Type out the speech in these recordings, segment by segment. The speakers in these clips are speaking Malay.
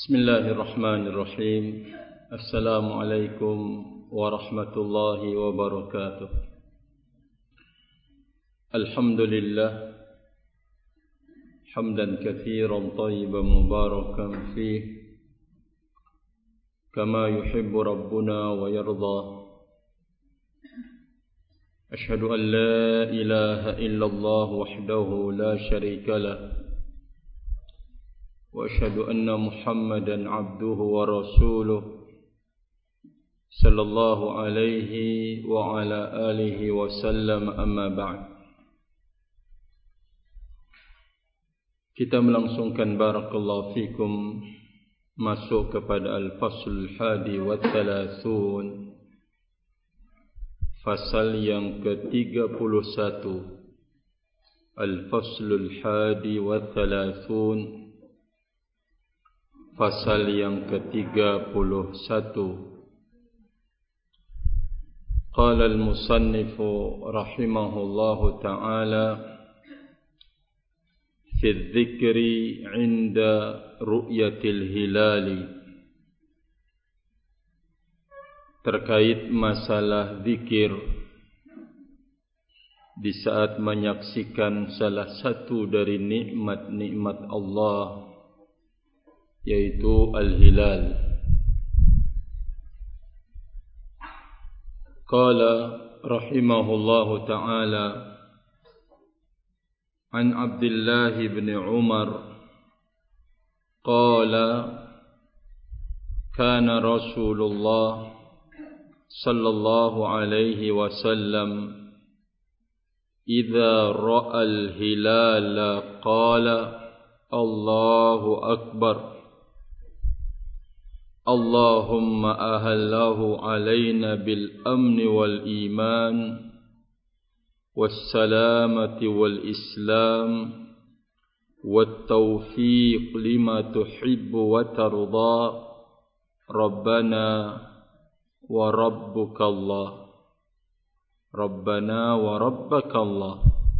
Bismillahirrahmanirrahim. Assalamualaikum warahmatullahi wabarakatuh. Alhamdulillah hamdan katsiran tayyiban mubarakan fihi kama yuhibbu rabbuna wa yarda. Ashhadu an la ilaha illallah wahdahu la syarika lah wa ashhadu anna Muhammadan abduhu wa rasuluh sallallahu alaihi wa ala alihi wa sallam, amma ba'd. Kita melangsungkan barakallahu fikum masuk kepada al-fasl hadi wa thalathun, fasal yang ke-31. Al-faslul hadi wa thalathun, fasal yang ke-31. Qala al-musannifu rahimahullahu ta'ala fi dzikri 'inda ru'yatil hilali, terkait masalah zikir di saat menyaksikan salah satu dari nikmat-nikmat Allah, yaitu al-hilal. Qala rahimahullahu ta'ala an Abdullah bin Umar qala kana Rasulullah sallallahu alaihi wasallam idza ra'a al-hilala qala Allahu akbar, Allahumma ahallahu alayna bil amni wal iman was salamati wal islam wat tawfiq lima tuhibbu wa tarda, Rabbana wa rabbuka Allah, Rabbana wa rabbaka Allah.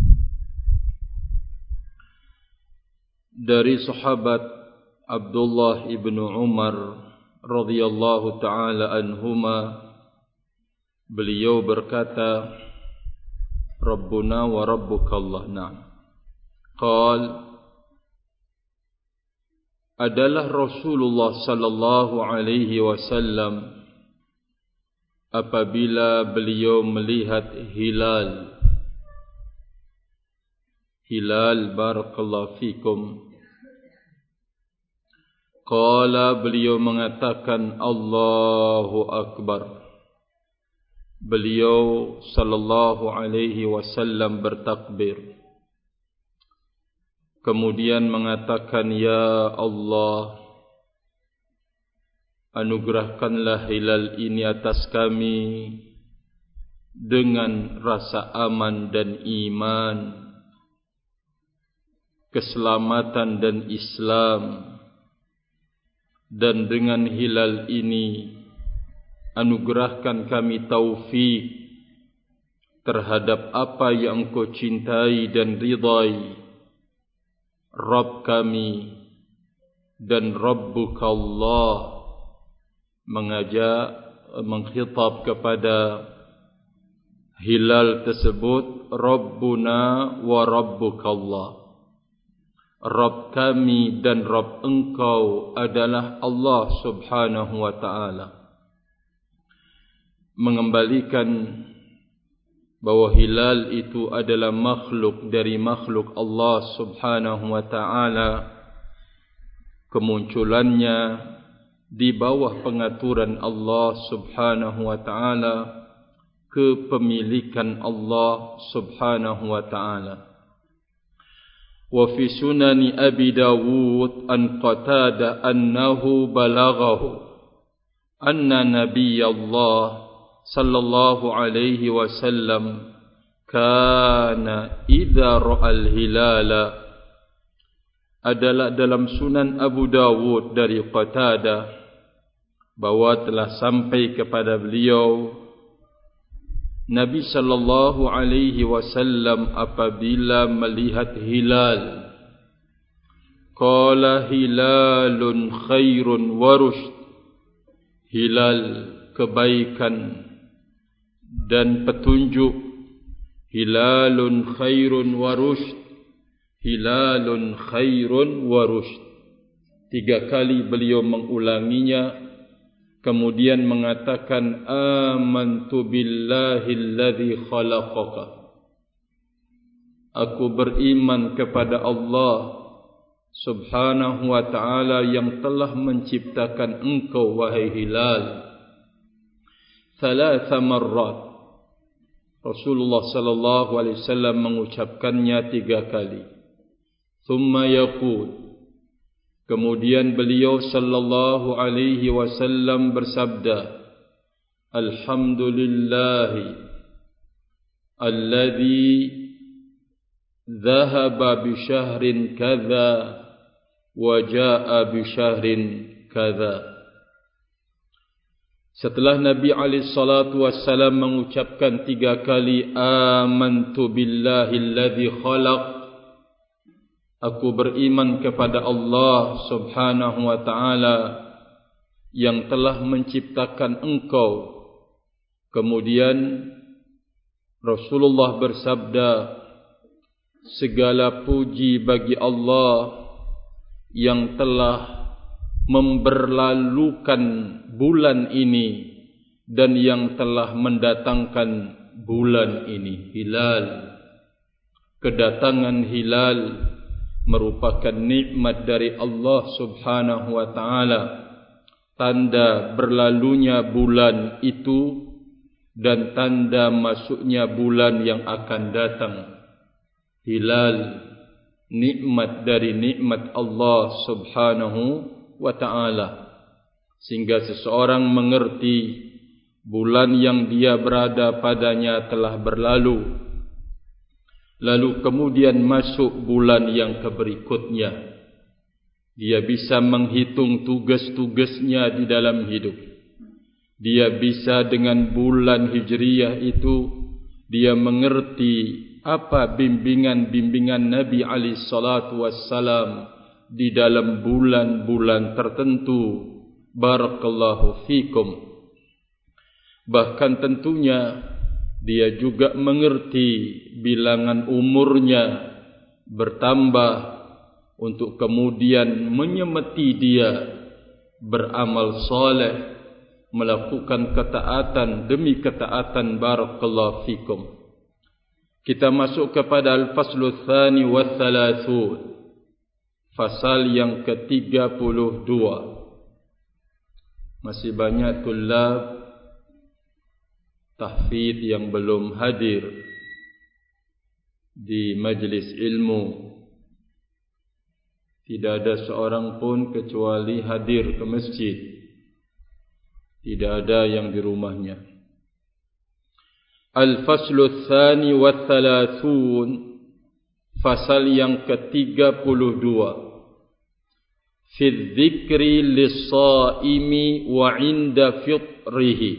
Dari sahabat Abdullah ibn Umar radhiyallahu ta'ala anhuma, beliau berkata, Rabbuna wa rabbukallah. Naam. Qal, adalah Rasulullah sallallahu alaihi wasallam apabila beliau melihat hilal. Hilal, barakallahu fikum. Qala, beliau mengatakan Allahu akbar. Beliau sallallahu alaihi wasallam bertakbir, kemudian mengatakan, ya Allah, anugerahkanlah hilal ini atas kami dengan rasa aman dan iman, keselamatan dan Islam. Dan dengan hilal ini anugerahkan kami taufik terhadap apa yang Engkau cintai dan ridai, Rabb kami dan Rabbuka Allah. Mengkhitab kepada hilal tersebut, Rabbuna wa Rabbuka Allah, Rabb kami dan Rabb engkau adalah Allah subhanahu wa ta'ala. Mengembalikan bahwa hilal itu adalah makhluk dari makhluk Allah subhanahu wa ta'ala. Kemunculannya di bawah pengaturan Allah subhanahu wa ta'ala, kepemilikan Allah subhanahu wa ta'ala. Wa fi sunani Abi Dawud an Qatada annahu balaghahu anna Nabiyallah sallallahu alaihi wasallam kana idza ra'al hilala, adalah dalam Sunan Abu Dawud dari Qatada bahwa telah sampai kepada beliau Nabi sallallahu alaihi wasallam apabila melihat hilal, qala hilalun khairun wa rushd. Hilal kebaikan dan petunjuk. Hilalun khairun wa rushd. Hilalun khairun wa rushd. 3 kali beliau mengulanginya, kemudian mengatakan amantu billahi alladhi khalaqaka. Aku beriman kepada Allah Subhanahu wa ta'ala yang telah menciptakan engkau wahai Hilal. 3 marrat Rasulullah sallallahu alaihi wasallam mengucapkannya 3 kali. Thumma yaqul, kemudian beliau sallallahu alaihi wasallam bersabda, alhamdulillahi alladhi dhahaba bi syahrin kadza wa jaa bi syahrin kadza. Setelah Nabi alaihi salatu wassalam mengucapkan 3 kali amantu billahi alladhi khalaq, aku beriman kepada Allah Subhanahu wa ta'ala yang telah menciptakan engkau. Kemudian Rasulullah bersabda, segala puji bagi Allah yang telah memberlalukan bulan ini dan yang telah mendatangkan bulan ini. Hilal, kedatangan hilal merupakan nikmat dari Allah Subhanahu wa ta'ala, tanda berlalunya bulan itu dan tanda masuknya bulan yang akan datang. Hilal, nikmat dari nikmat Allah Subhanahu wa ta'ala, sehingga seseorang mengerti bulan yang dia berada padanya telah berlalu, lalu kemudian masuk bulan yang berikutnya. Dia bisa menghitung tugas-tugasnya di dalam hidup. Dia bisa dengan bulan Hijriyah itu, dia mengerti apa bimbingan-bimbingan Nabi alaihi salatu wassalam di dalam bulan-bulan tertentu. Barakallahu fikum. Bahkan tentunya dia juga mengerti bilangan umurnya bertambah untuk kemudian menyemeti dia beramal saleh, melakukan ketaatan demi ketaatan. Barakallahu fikum. Kita masuk kepada al-faslu tsani wa thalathun, fasal yang ke-32. Masih banyak tulab tahfidz yang belum hadir di majlis ilmu. Tidak ada seorang pun kecuali hadir ke masjid, tidak ada yang di rumahnya. Al-faslu tsani wa thalathun, fasal yang ke-32. Fi dzikri lis-shaimi wa 'inda fitrihi.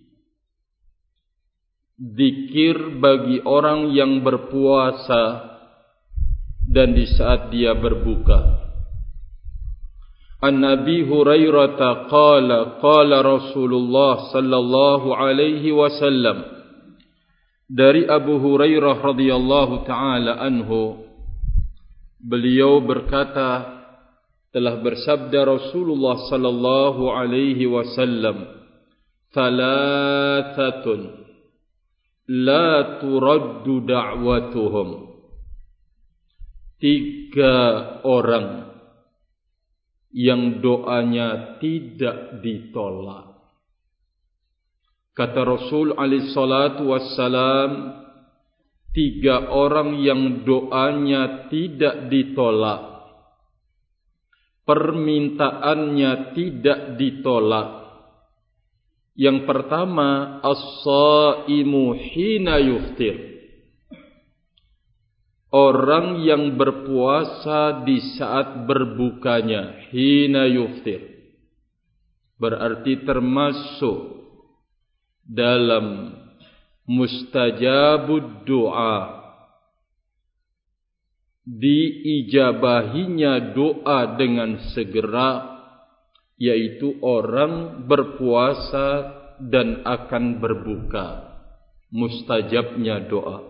Zikir bagi orang yang berpuasa dan di saat dia berbuka. An Abi Hurairah qala qala Rasulullah sallallahu alaihi wasallam, dari Abu Hurairah radhiyallahu taala anhu, beliau berkata, telah bersabda Rasulullah sallallahu alaihi wasallam, thalathatun la turaddu da'watuhum. 3 orang yang doanya tidak ditolak. Kata Rasul alaihi salatu wassalam, 3 orang yang doanya tidak ditolak, permintaannya tidak ditolak. Yang pertama, as-shaimu hina yuftir. Orang yang berpuasa di saat berbukanya, hina yuftir, berarti termasuk dalam mustajabud doa. diijabahinya doa dengan segera, yaitu orang berpuasa dan akan berbuka, mustajabnya doa.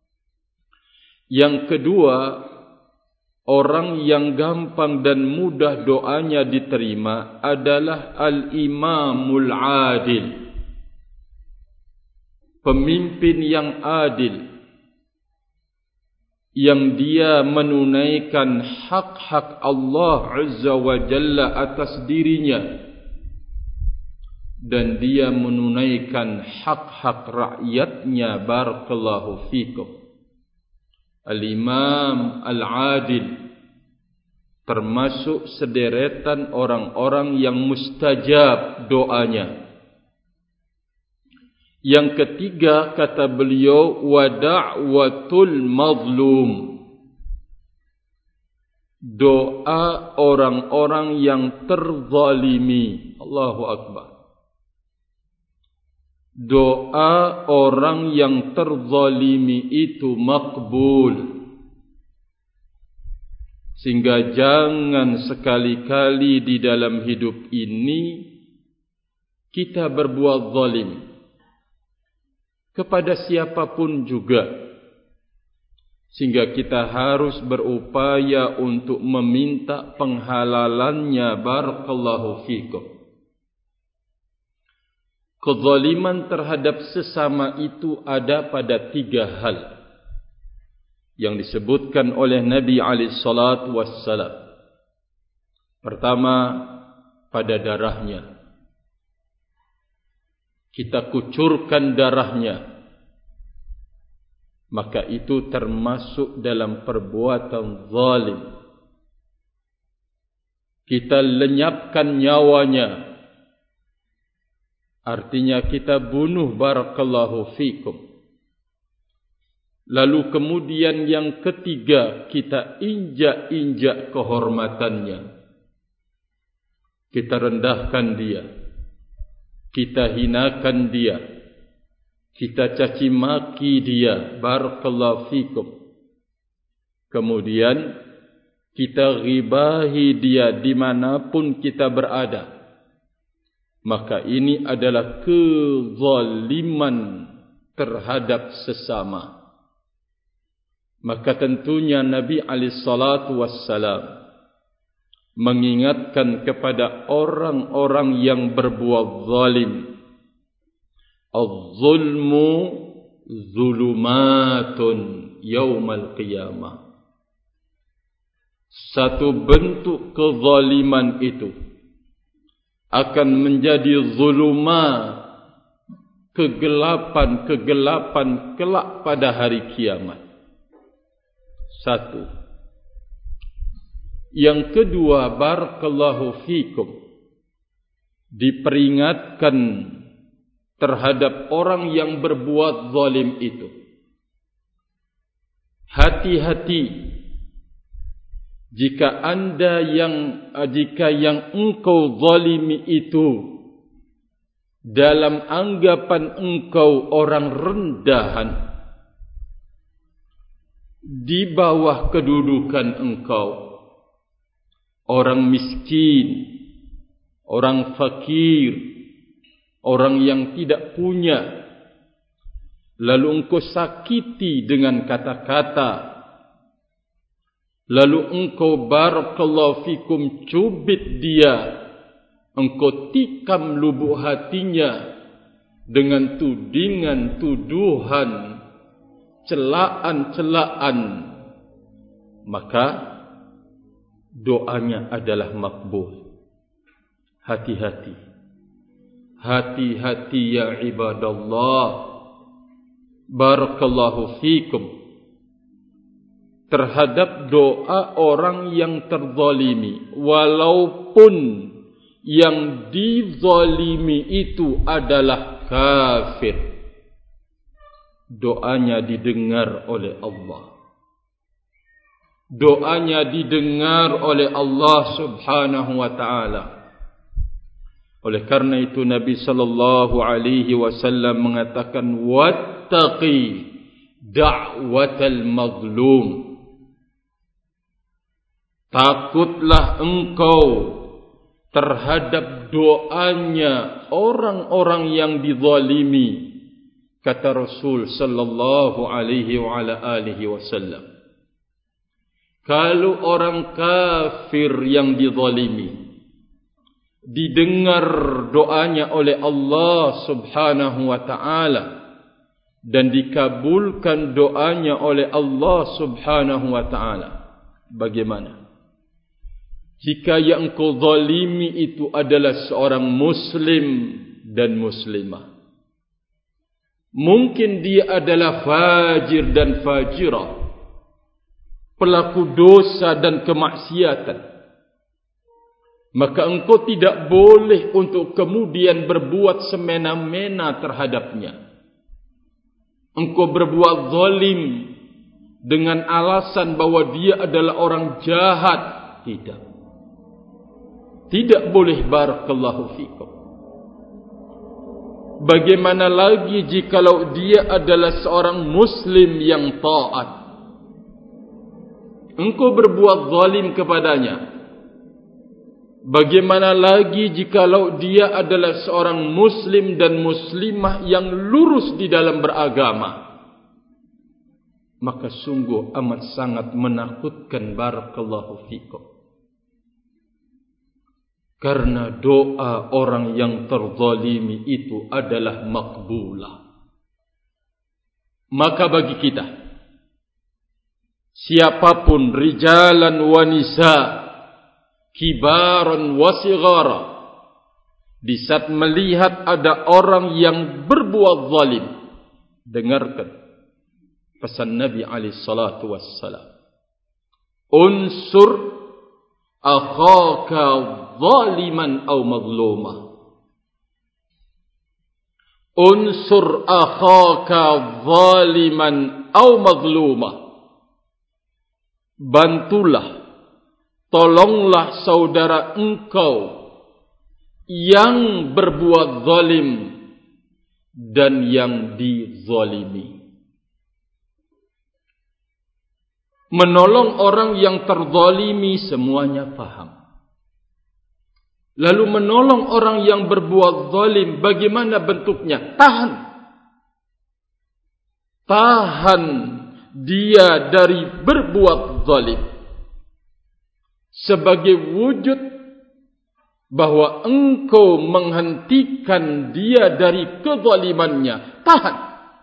Yang kedua, orang yang gampang dan mudah doanya diterima adalah al-imamul adil, pemimpin yang adil, yang dia menunaikan hak-hak Allah Azza wa Jalla atas dirinya, dan dia menunaikan hak-hak rakyatnya. Barakallahu fikum. Al-Imam Al-Adil termasuk sederetan orang-orang yang mustajab doanya. Yang ketiga, kata beliau, wa da'watul mazlum, doa orang-orang yang terzalimi. Allahu Akbar. Doa orang yang terzalimi itu makbul. Sehingga jangan sekali-kali di dalam hidup ini kita berbuat zalim kepada siapapun juga, sehingga kita harus berupaya untuk meminta penghalalannya. Barakallahu fikum. Kezaliman terhadap sesama itu ada pada 3 hal yang disebutkan oleh Nabi SAW. Pertama, pada darahnya. Kita kucurkan darahnya, maka itu termasuk dalam perbuatan zalim. Kita lenyapkan nyawanya, artinya kita bunuh. Barakallahu fikum. Lalu kemudian yang ketiga, kita injak-injak kehormatannya, kita rendahkan dia, kita hinakan dia, kita caci maki dia. Barakallahu fikum. Kemudian kita ghibahi dia dimanapun kita berada. Maka ini adalah kezaliman terhadap sesama. Maka tentunya Nabi SAW mengingatkan kepada orang-orang yang berbuat zalim, az-zulmu zulumatun yaumal qiyamah. Satu bentuk kezaliman itu akan menjadi zulumat, kegelapan-kegelapan kelak pada hari kiamat. Satu. Yang kedua, barakallahu fikum, diperingatkan terhadap orang yang berbuat zalim itu. Hati-hati jika yang engkau zalimi itu dalam anggapan engkau orang rendahan, di bawah kedudukan engkau, orang miskin, orang fakir, orang yang tidak punya, lalu engkau sakiti dengan kata-kata, lalu engkau barakallahu fikum cubit dia, engkau tikam lubuk hatinya dengan tudingan-tuduhan, celaan-celaan, maka doanya adalah makbul. Hati-hati, hati-hati ya ibadallah, barakallahu fikum, terhadap doa orang yang terzalimi, walaupun yang dizalimi itu adalah kafir. Doanya didengar oleh Allah. Doanya didengar oleh Allah Subhanahu wa ta'ala. Oleh karena itu Nabi sallallahu alaihi wasallam mengatakan, wattaqi da'watal mazlum. Takutlah engkau terhadap doanya orang-orang yang dizalimi, kata Rasul sallallahu alaihi wa ala alihi wasallam. Kalau orang kafir yang dizalimi didengar doanya oleh Allah subhanahu wa ta'ala dan dikabulkan doanya oleh Allah subhanahu wa ta'ala, bagaimana jika yang engkau zalimi itu adalah seorang muslim dan muslimah? Mungkin dia adalah fajir dan fajirah, pelaku dosa dan kemaksiatan. Maka engkau tidak boleh untuk kemudian berbuat semena-mena terhadapnya. Engkau berbuat zalim dengan alasan bahwa dia adalah orang jahat. Tidak. Tidak boleh, barakallahu fikum. Bagaimana lagi jikalau dia adalah seorang muslim yang taat? Engkau berbuat zalim kepadanya. Bagaimana lagi jikalau dia adalah seorang muslim dan muslimah yang lurus di dalam beragama? Maka sungguh amat sangat menakutkan, barakallahu fikum. Karena doa orang yang terzalimi itu adalah makbulah. Maka bagi kita, siapapun rijalan wa nisa, kibaran wa sighara, di saat melihat ada orang yang berbuat zalim, dengarkan pesan Nabi alaihi salatu wassalam. Unsur akhaka zaliman aw mazlumah. Unsur akhaka zaliman aw mazlumah. Bantulah, tolonglah saudara engkau yang berbuat zalim dan yang dizalimi. Menolong orang yang terzalimi semuanya faham. Lalu menolong orang yang berbuat zalim, bagaimana bentuknya? Tahan. Tahan dia dari berbuat zalim. Sebagai wujud bahwa engkau menghentikan dia dari kezalimannya. Tahan.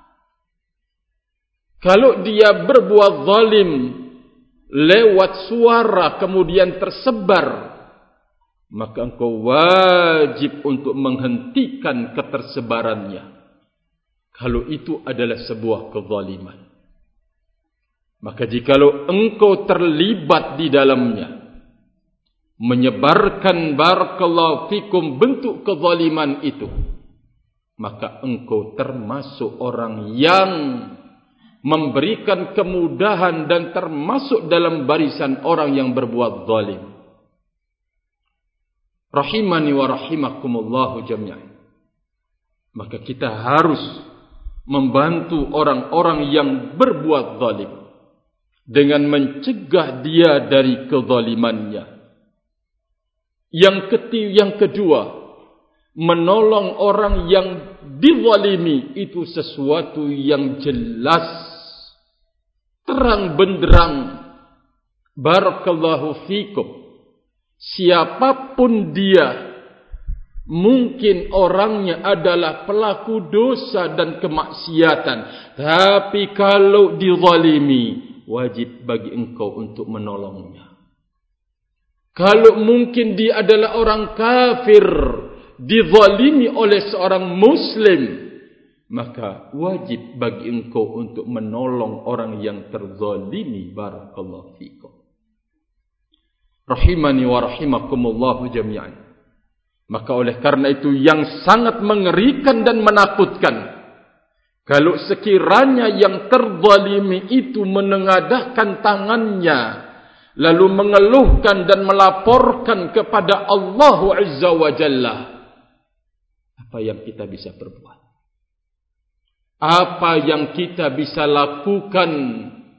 Kalau dia berbuat zalim lewat suara kemudian tersebar, maka engkau wajib untuk menghentikan ketersebarannya. Kalau itu adalah sebuah kezaliman. Maka jikalau engkau terlibat di dalamnya, menyebarkan barakallahu fikum bentuk kezaliman itu, maka engkau termasuk orang yang memberikan kemudahan dan termasuk dalam barisan orang yang berbuat zalim. Rahimani wa rahimakumullahu jami'an. Maka kita harus membantu orang-orang yang berbuat zalim dengan mencegah dia dari kezalimannya. Yang kedua, menolong orang yang dizalimi itu sesuatu yang jelas, terang benderang. Barakallahu fikum. Siapapun dia, mungkin orangnya adalah pelaku dosa dan kemaksiatan, tapi kalau dizalimi, wajib bagi engkau untuk menolongnya. Kalau mungkin dia adalah orang kafir, dizalimi oleh seorang muslim, maka wajib bagi engkau untuk menolong orang yang terzalimi. Barakallahu fikum. Rahimani wa rahimakumullahu jami'an. Maka oleh karena itu yang sangat mengerikan dan menakutkan, kalau sekiranya yang terzalimi itu menengadahkan tangannya, lalu mengeluhkan dan melaporkan kepada Allah Azza wa Jalla, apa yang kita bisa perbuat? Apa yang kita bisa lakukan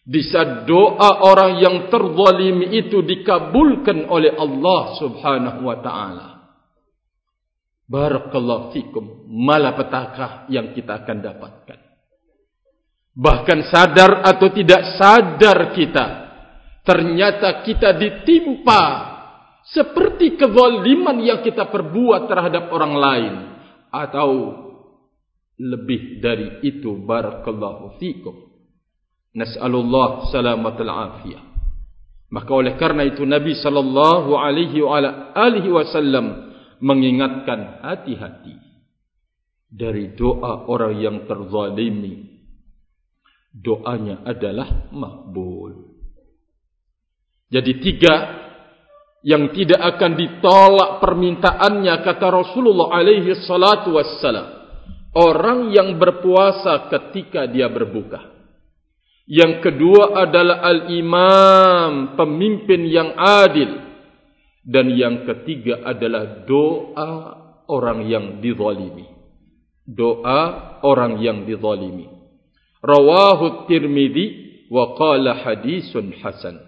Bisa doa orang yang terzalimi itu dikabulkan oleh Allah Subhanahu wa ta'ala. Barakallahu fikum. Malapetaka yang kita akan dapatkan. Bahkan sadar atau tidak sadar kita, ternyata kita ditimpa seperti kezaliman yang kita perbuat terhadap orang lain. Atau lebih dari itu. Barakallahu fikum. Nas'alullah salamatul afiyah. Maka oleh karena itu Nabi sallallahu alaihi wasallam mengingatkan, hati-hati dari doa orang yang terzalimi. Doanya adalah makbul. Jadi 3 yang tidak akan ditolak permintaannya, kata Rasulullah alaihi salatu wassalam. Orang yang berpuasa ketika dia berbuka. Yang kedua adalah al-imam, pemimpin yang adil. Dan yang ketiga adalah doa orang yang dizalimi. Doa orang yang dizalimi. Rawahu Tirmidzi wa qala hadisun hasan.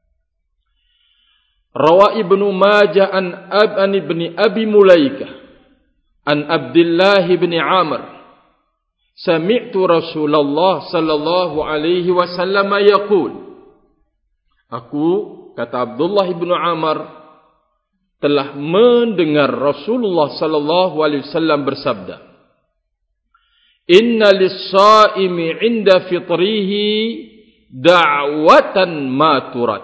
Rawa Ibnu Majah an ibni Abi Mulaikah an Abdullah bin Amr. Sami'tu Rasulullah sallallahu alaihi wasallam yaqul. Aku, kata Abdullah bin Amr, telah mendengar Rasulullah sallallahu alaihi wasallam bersabda, Inna lis-shaimi 'inda fitrihi da'watan ma turad.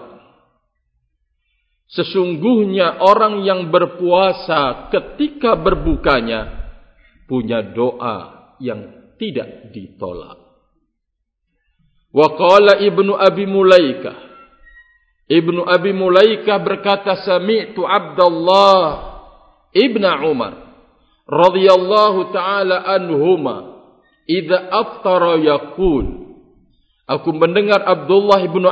Sesungguhnya orang yang berpuasa ketika berbukanya punya doa yang tidak ditolak. Wa qala Ibnu Abi Mulaikah, Ibnu Abi Mulaikah berkata, Sami'tu Abdullah ibn Umar radhiyallahu ta'ala anhuma idza aftara yaqul. Aku mendengar Abdullah ibn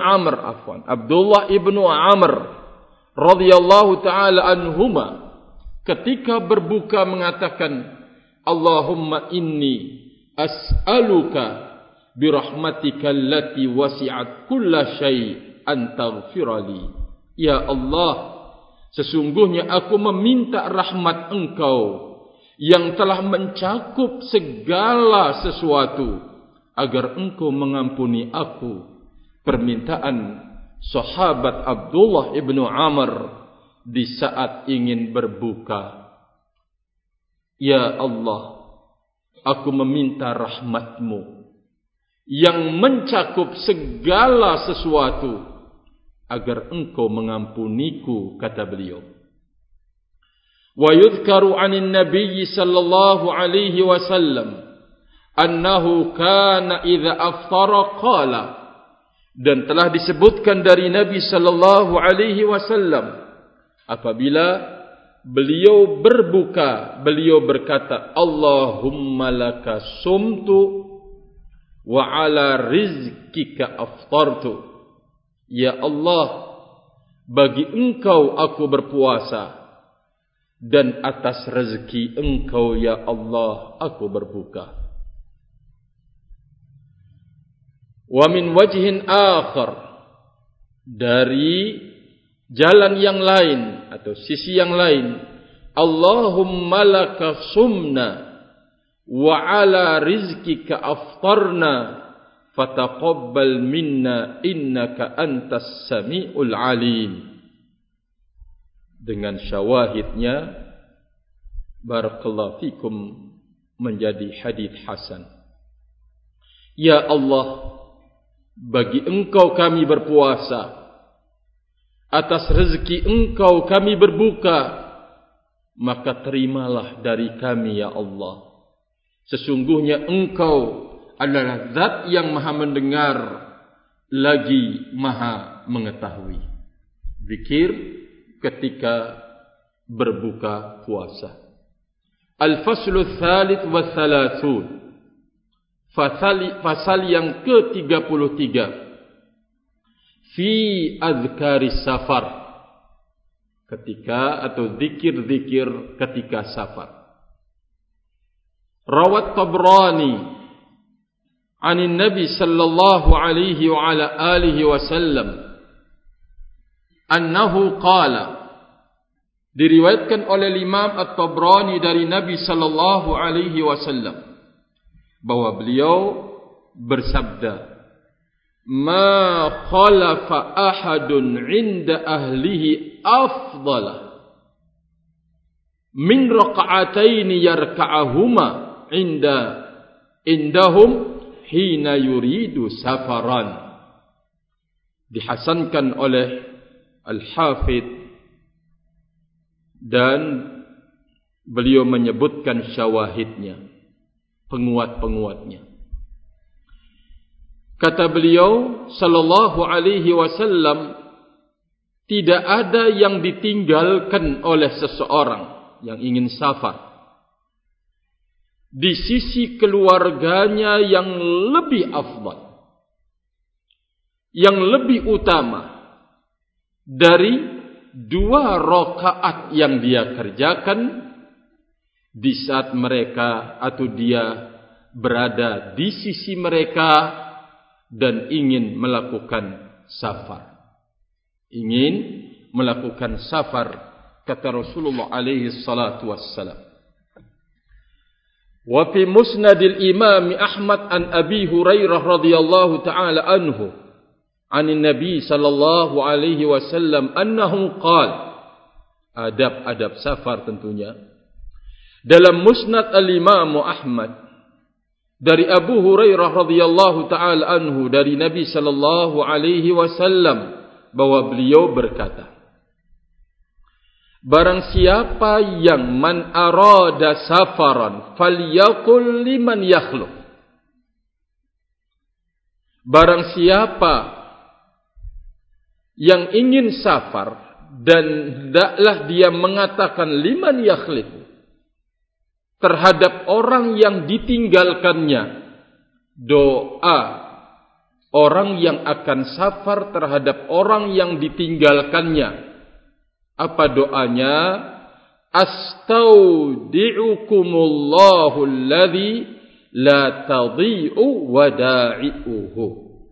Amr radhiyallahu ta'ala anhuma ketika berbuka mengatakan, Allahumma inni as'aluka birahmatika allati wasi'at kulla syai' antaghfirali. Ya Allah, sesungguhnya aku meminta rahmat Engkau yang telah mencakup segala sesuatu, agar Engkau mengampuni aku. Permintaan sahabat Abdullah ibnu Amr di saat ingin berbuka. Ya Allah, aku meminta rahmat-Mu yang mencakup segala sesuatu, agar Engkau mengampuniku, kata beliau. Wa yudhkaru 'anil nabiy sallallahu alaihi wasallam annahu kana idza aftara qala. Dan telah disebutkan dari Nabi sallallahu alaihi wasallam, apabila beliau berbuka, beliau berkata, Allahumma laka sumtu wa ala rizkika aftartu. Ya Allah, bagi Engkau aku berpuasa, dan atas rezeki Engkau ya Allah aku berbuka. Wa min wajhin akhar, dari jalan yang lain atau sisi yang lain, Allahumma laka sumna wa ala rizkika aftarna fataqabbal minna innaka antas sami'ul alim. Dengan syawahidnya, barakallahu fikum, menjadi hadis hasan. Ya Allah, bagi Engkau kami berpuasa, atas rezeki Engkau kami berbuka, maka terimalah dari kami ya Allah. Sesungguhnya Engkau adalah zat yang maha mendengar lagi maha mengetahui. Zikir ketika berbuka puasa. Al-faslu tsalits wa tsalasun. Fasal yang ke-33. Fi azkaris safar. Ketika atau zikir-zikir ketika safar. Rawat Tabrani 'anin Nabi sallallahu alaihi wa ala alihi wasallam annahu qala, diriwayatkan oleh Imam At-Tabrani dari Nabi sallallahu alaihi wasallam bahwa beliau bersabda, ma khalafa ahadun 'inda ahlihi afdala min raka'ataini yarka'ahuma indahum hina yuridu safaran. Dihasankan oleh Al-Hafidh dan beliau menyebutkan syawahidnya, penguat-penguatnya. Kata beliau sallallahu alaihi wasallam, tidak ada yang ditinggalkan oleh seseorang yang ingin safar di sisi keluarganya yang lebih afdal, yang lebih utama dari 2 rakaat yang dia kerjakan di saat mereka atau dia berada di sisi mereka dan ingin melakukan safar. Ingin melakukan safar, kata Rasulullah alaihi salatu wassalam. Wa fi musnadil Imam Ahmad an Abi Hurairah radhiyallahu taala anhu anin Nabi sallallahu alaihi wasallam annahu qala, adab-adab safar tentunya. Dalam Musnad al-Imam Ahmad dari Abu Hurairah radhiyallahu taala anhu dari Nabi sallallahu alaihi wasallam bahwa beliau berkata, barang siapa yang man arada safaran falyaqul liman yakhluq, barang siapa yang ingin safar dan hendaklah dia mengatakan liman yakhluq, terhadap orang yang ditinggalkannya, doa orang yang akan safar terhadap orang yang ditinggalkannya. Apa doanya? Astaudi'ukumullahu alladhi la tadhi'u wada'i'uhu.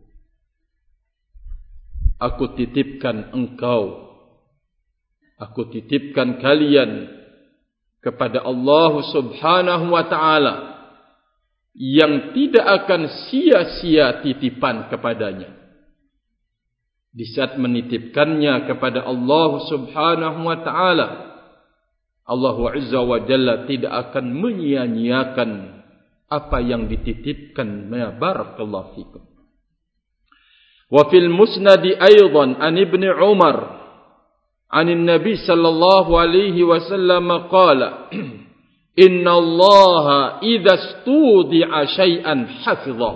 Aku titipkan engkau, aku titipkan kalian kepada Allah subhanahu wa ta'ala yang tidak akan sia-sia titipan kepadanya. Di saat menitipkannya kepada Allah subhanahu wa ta'ala, Allah azza wa jalla tidak akan menyia-nyiakan apa yang dititipkan. Barakallahu fikum. Wa fil musnadi aydan an ibni Umar عن النبي صلى الله عليه وسلم قال إن الله إذا استودع شيئا حفظه.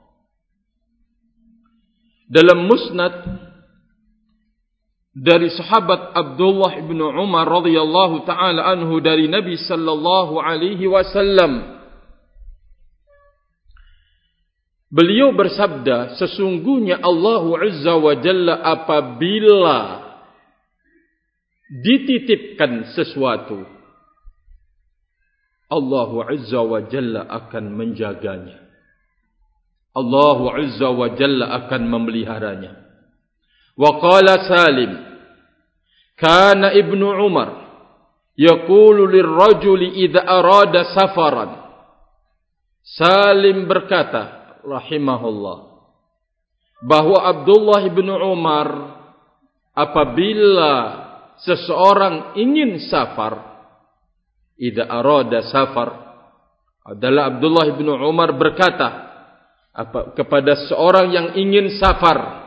Dalam musnad dari sahabat Abdullah bin Umar radhiyallahu taala anhu dari Nabi sallallahu alaihi wasallam, beliau bersabda, sesungguhnya Allah azza wa jalla apabila dititipkan sesuatu, Allah azza wa jalla akan menjaganya, Allah azza wa jalla akan memeliharanya. Wa qala Salim, kana ibnu Umar yaqulu lirrajuli idza arada safaran. Salim berkata rahimahullah bahwa Abdullah bin Umar apabila seseorang ingin safar, idza arada safar, adalah Abdullah bin Umar berkata kepada seorang yang ingin safar,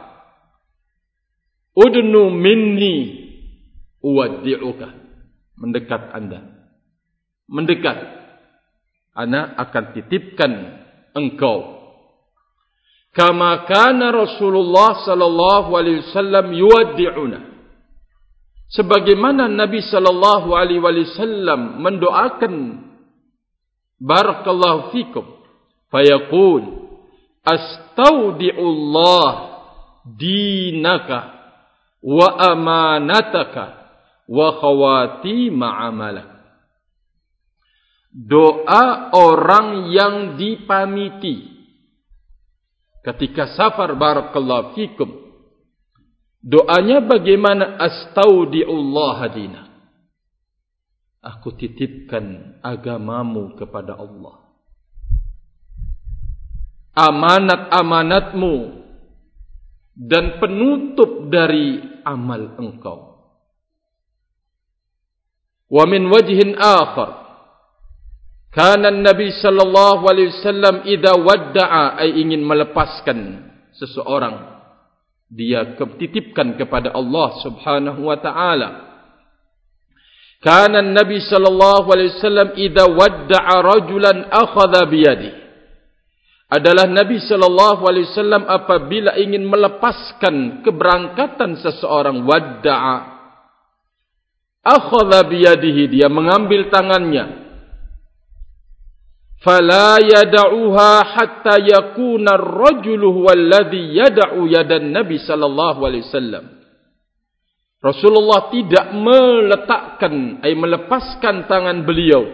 udnu minni uwaddi'uka, mendekat anda, mendekat, ana akan titipkan engkau. Kama kana Rasulullah sallallahu alaihi wasallam yuwaddi'una, sebagaimana Nabi sallallahu alaihi wasallam mendoakan, barakallahu fikum, fayaqul astaudi'ullah dinaka wa amanataka wa khawatima amalak. Doa orang yang dipamiti ketika safar, barakallahu fikum, doanya bagaimana? Astaudi'ullah dinak. Aku titipkan agamamu kepada Allah. Amanat-amanatmu dan penutup dari amal engkau. Wa min wajhin akhar, kana Nabi sallallahu alaihi wasallam idza wadda'a, ay ingin melepaskan seseorang, dia titipkan kepada Allah Subhanahu wa taala. Kana Nabi sallallahu alaihi wasallam idza wadda'a rajulan akhadha bi yadihi. Adalah Nabi sallallahu alaihi wasallam apabila ingin melepaskan keberangkatan seseorang, wadda'a, akhadha bi yadihi, dia mengambil tangannya. Fala yad'uha hatta yakuna ar-rajulu huwa alladhi yad'u yadan Nabi sallallahu alaihi wasallam. Rasulullah tidak meletakkan, melepaskan tangan beliau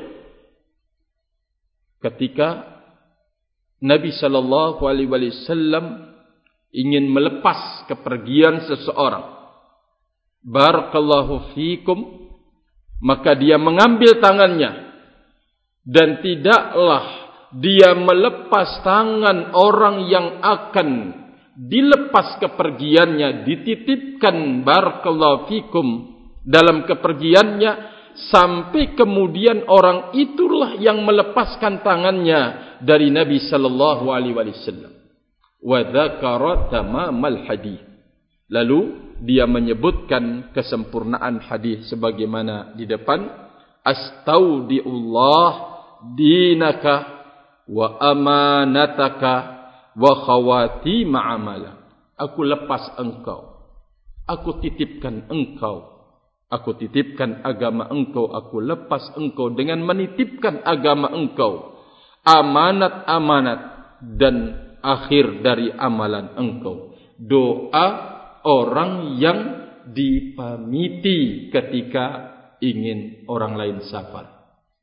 ketika Nabi sallallahu alaihi wasallam ingin melepas kepergian seseorang. Barakallahu fikum, maka dia mengambil tangannya. Dan tidaklah dia melepas tangan orang yang akan dilepas kepergiannya, dititipkan, barakallahu fikum, dalam kepergiannya, sampai kemudian orang itulah yang melepaskan tangannya dari Nabi sallallahu alaihi wasallam. Wa dzakara tamamal hadis. Lalu dia menyebutkan kesempurnaan hadis sebagaimana di depan. Astaudi'ullah dinaka wa amanataka wa khawatima amalak. Aku lepas engkau, aku titipkan engkau, aku titipkan agama engkau, aku lepas engkau dengan menitipkan agama engkau, amanat-amanat dan akhir dari amalan engkau. Doa orang yang dipamiti ketika ingin orang lain safar.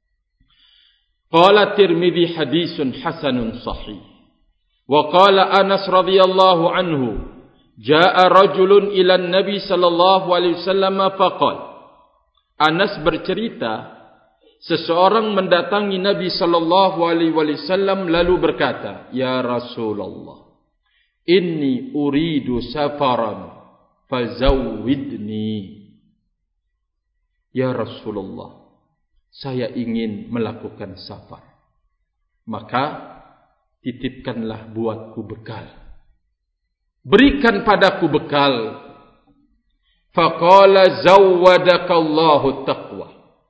Qala Tirmidzi hadisun hasanun sahih. Wa qala Anas radhiyallahu anhu, jaa rajulun ila Nabi sallallahu alaihi wasallam faqala. Anas bercerita, seseorang mendatangi Nabi sallallahu alaihi wasallam lalu berkata, "Ya Rasulullah, inni uridu safaran fazawwidni." Ya Rasulullah, saya ingin melakukan safar, maka titipkanlah buatku bekal, berikan padaku bekal. Faqala zawwadakallahu taqwa.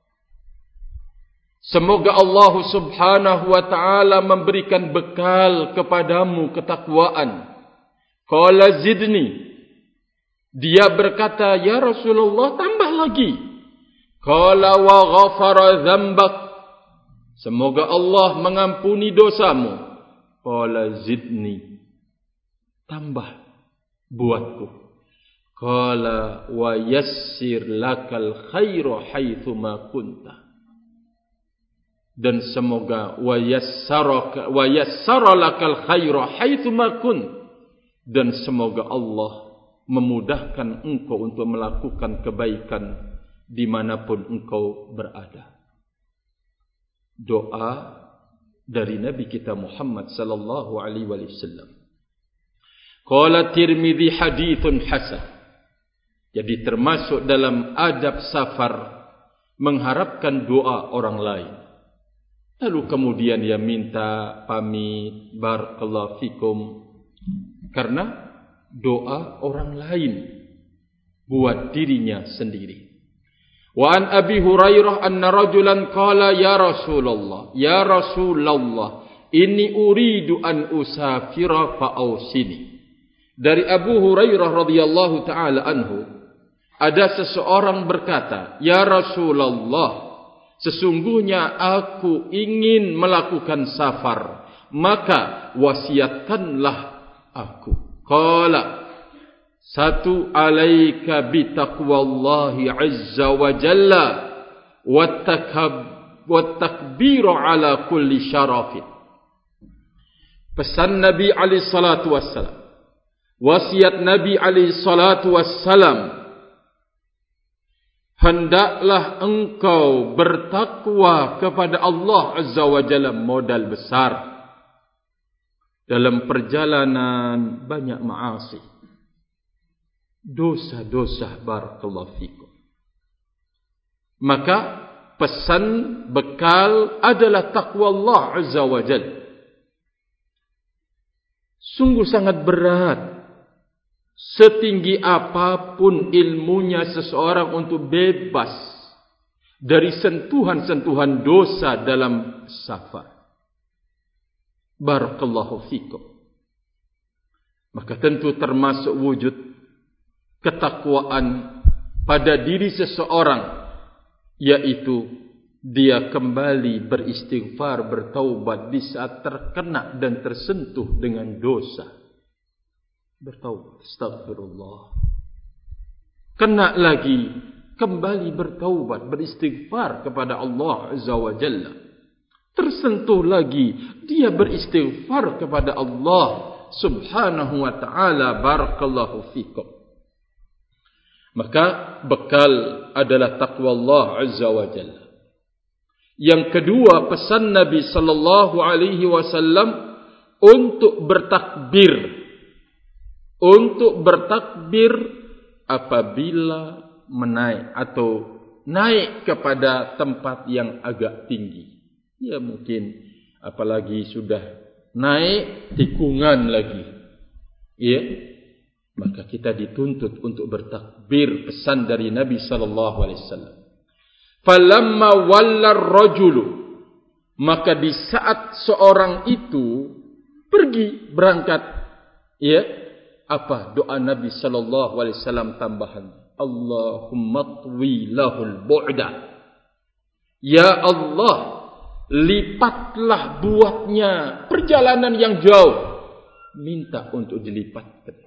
Semoga Allah subhanahu wa ta'ala memberikan bekal kepadamu ketakwaan. Qala zidni. Dia berkata, ya Rasulullah, tambah lagi. Qala wa ghafara dzambak. Semoga Allah mengampuni dosamu. Qala zidni. Tambah buatku. Qala wa yassir lakal khairu haitsuma kunta. Dan semoga wa yassara lakal khairu haitsuma kun. Dan semoga Allah memudahkan engkau untuk melakukan kebaikan dimanapun engkau berada. Doa dari Nabi kita Muhammad sallallahu alaihi wasallam. Qala Tirmidzi haditsun hasan. Jadi termasuk dalam adab safar mengharapkan doa orang lain. Lalu kemudian dia minta pamit, barakallahu fikum, karena doa orang lain buat dirinya sendiri. Wa an Abi Hurairah anna rajulan qala ya Rasulullah inni uridu an usafira fa ausini. Dari Abu Hurairah radhiyallahu taala anhu, ada seseorang berkata, ya Rasulullah, sesungguhnya aku ingin melakukan safar, maka wasiatkanlah aku. Qala, satu, alaika bitaqwallahi azza wa jalla wa takbiru ala kulli syarafin. pesan Nabi alaihi salatu wassalam, wasiat Nabi alaihi salatu wassalam, hendaklah engkau bertakwa kepada Allah Azza wa Jalla, modal besar dalam perjalanan banyak maasi, dosa-dosa. Barakallahu fikum. Maka pesan bekal adalah takwa Allah Azza wa Jalla. Sungguh sangat berat, setinggi apapun ilmunya seseorang, untuk bebas dari sentuhan-sentuhan dosa dalam safar. Barakallahu fikum. Maka tentu termasuk wujud ketakwaan pada diri seseorang, yaitu dia kembali beristighfar, bertaubat di saat terkena dan tersentuh dengan dosa. Bertaubat, astagfirullah. Kena lagi, kembali bertaubat, beristighfar kepada Allah Azza wa Jalla. Tersentuh lagi, dia beristighfar kepada Allah Subhanahu wa ta'ala. Barakallahu fikum. Maka bekal adalah takwa Allah Azza wa Jalla. Yang kedua, pesan Nabi sallallahu alaihi wasallam untuk bertakbir. Untuk bertakbir apabila menaik atau naik kepada tempat yang agak tinggi. Ya mungkin apalagi sudah naik tikungan lagi. Ya. Maka kita dituntut untuk bertakbir, pesan dari Nabi sallallahu alaihi wasallam. Falamma wallar rajulu, maka di saat seorang itu pergi berangkat, ya, apa doa Nabi sallallahu alaihi wasallam tambahan? Allahumma twi lahul bu'da. Ya Allah, lipatlah buatnya perjalanan yang jauh. Minta untuk dilipatkan.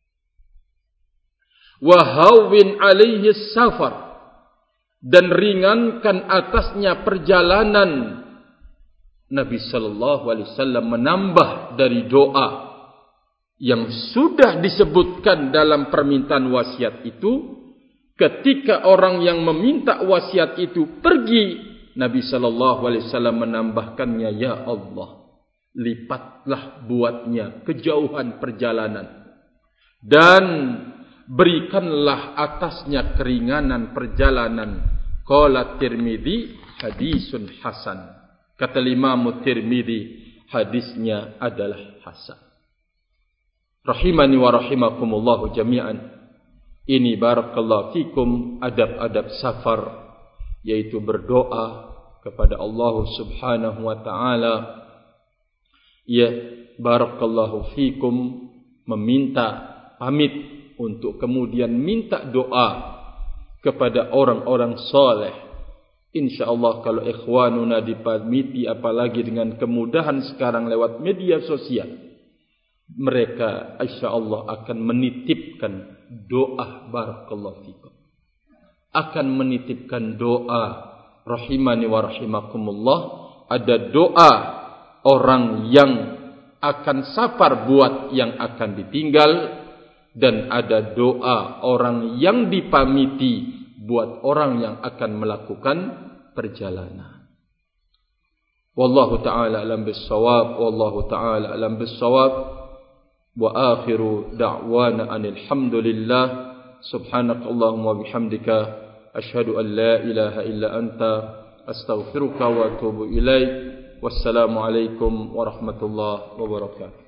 Wa hawwin alaihi safar, dan ringankan atasnya perjalanan. Nabi sallallahu alaihi wasallam menambah dari doa yang sudah disebutkan dalam permintaan wasiat itu. Ketika orang yang meminta wasiat itu pergi, Nabi sallallahu alaihi wasallam menambahkannya, ya Allah, lipatlah buatnya kejauhan perjalanan dan berikanlah atasnya keringanan perjalanan. Qala Tirmidzi hadisun hasan. Kata Imam Tirmidzi, hadisnya adalah hasan. Rahimani wa rahimakumullah jami'an. Ini barakallahu fikum adab-adab safar, yaitu berdoa kepada Allah Subhanahu wa taala. Ya, barakallahu fikum, meminta pamit untuk kemudian minta doa kepada orang-orang saleh. InsyaAllah kalau ikhwanuna dipamiti, apalagi dengan kemudahan sekarang lewat media sosial, mereka insyaAllah akan menitipkan doa. Barakallahu fikum, akan menitipkan doa. Rahimani wa rahimakumullah. Ada doa orang yang akan safar buat yang akan ditinggal, dan ada doa orang yang dipamiti buat orang yang akan melakukan perjalanan. Wallahu ta'ala alam bis-shawab. Wallahu ta'ala alam bis-shawab. Wa akhiru da'wana anil hamdulillah. Subhanakallahumma wa bihamdika asyhadu an la ilaha illa anta astaghfiruka wa atubu ilaik. Wassalamu alaikum warahmatullahi wabarakatuh.